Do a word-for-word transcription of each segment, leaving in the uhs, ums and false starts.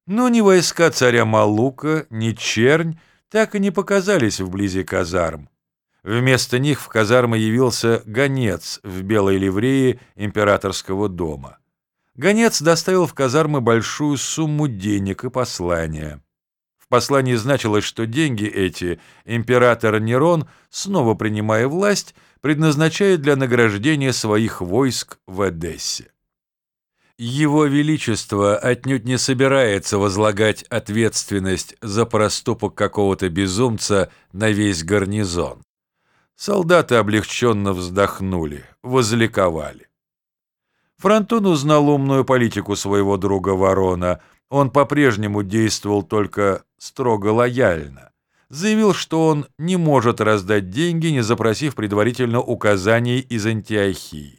Но ни войска царя Малука, ни чернь так и не показались вблизи казарм. Вместо них в казармы явился гонец в белой ливрее императорского дома. Гонец доставил в казармы большую сумму денег и послания. В послании значилось, что деньги эти император Нерон, снова принимая власть, предназначает для награждения своих войск в Эдессе. Его Величество отнюдь не собирается возлагать ответственность за проступок какого-то безумца на весь гарнизон. Солдаты облегченно вздохнули, возликовали. Фронтон узнал умную политику своего друга Ворона. Он по-прежнему действовал только строго лояльно. Заявил, что он не может раздать деньги, не запросив предварительно указаний из Антиохии.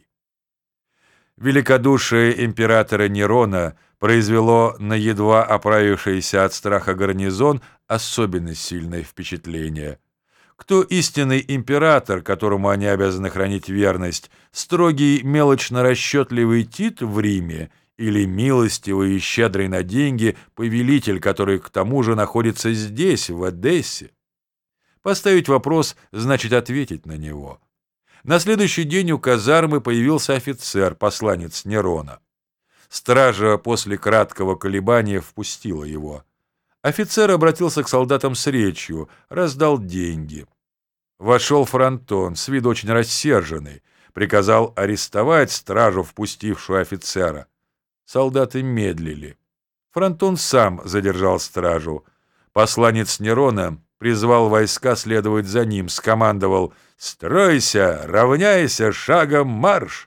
Великодушие императора Нерона произвело на едва оправившийся от страха гарнизон особенно сильное впечатление. Кто истинный император, которому они обязаны хранить верность, строгий мелочно-расчетливый Тит в Риме или милостивый и щедрый на деньги повелитель, который к тому же находится здесь, в Эдессе? Поставить вопрос значит ответить на него. На следующий день у казармы появился офицер, посланец Нерона. Стража после краткого колебания впустила его. Офицер обратился к солдатам с речью, раздал деньги. Вошел Фронтон, с виду очень рассерженный, приказал арестовать стражу, впустившую офицера. Солдаты медлили. Фронтон сам задержал стражу. Посланец Нерона призвал войска следовать за ним, скомандовал: «Стройся, равняйся, шагом марш!»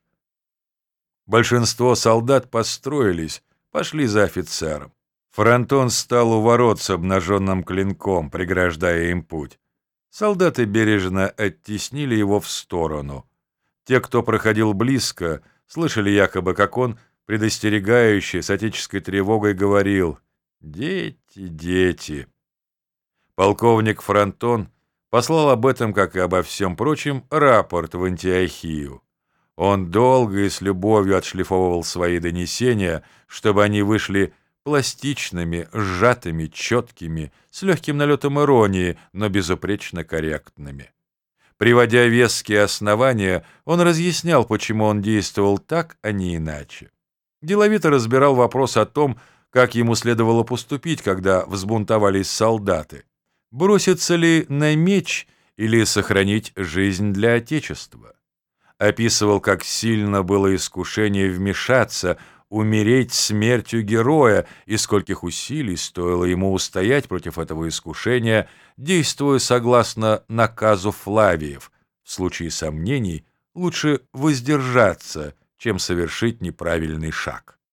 Большинство солдат построились, пошли за офицером. Фронтон стал у ворот с обнаженным клинком, преграждая им путь. Солдаты бережно оттеснили его в сторону. Те, кто проходил близко, слышали якобы, как он, предостерегающий, с отеческой тревогой говорил: «Дети, дети». Полковник Фронтон послал об этом, как и обо всем прочем, рапорт в Антиохию. Он долго и с любовью отшлифовывал свои донесения, чтобы они вышли пластичными, сжатыми, четкими, с легким налетом иронии, но безупречно корректными. Приводя веские основания, он разъяснял, почему он действовал так, а не иначе. Деловито разбирал вопрос о том, как ему следовало поступить, когда взбунтовались солдаты. Броситься ли на меч или сохранить жизнь для Отечества? Описывал, как сильно было искушение вмешаться, умереть смертью героя, и скольких усилий стоило ему устоять против этого искушения, действуя согласно наказу Флавиев. В случае сомнений лучше воздержаться, чем совершить неправильный шаг.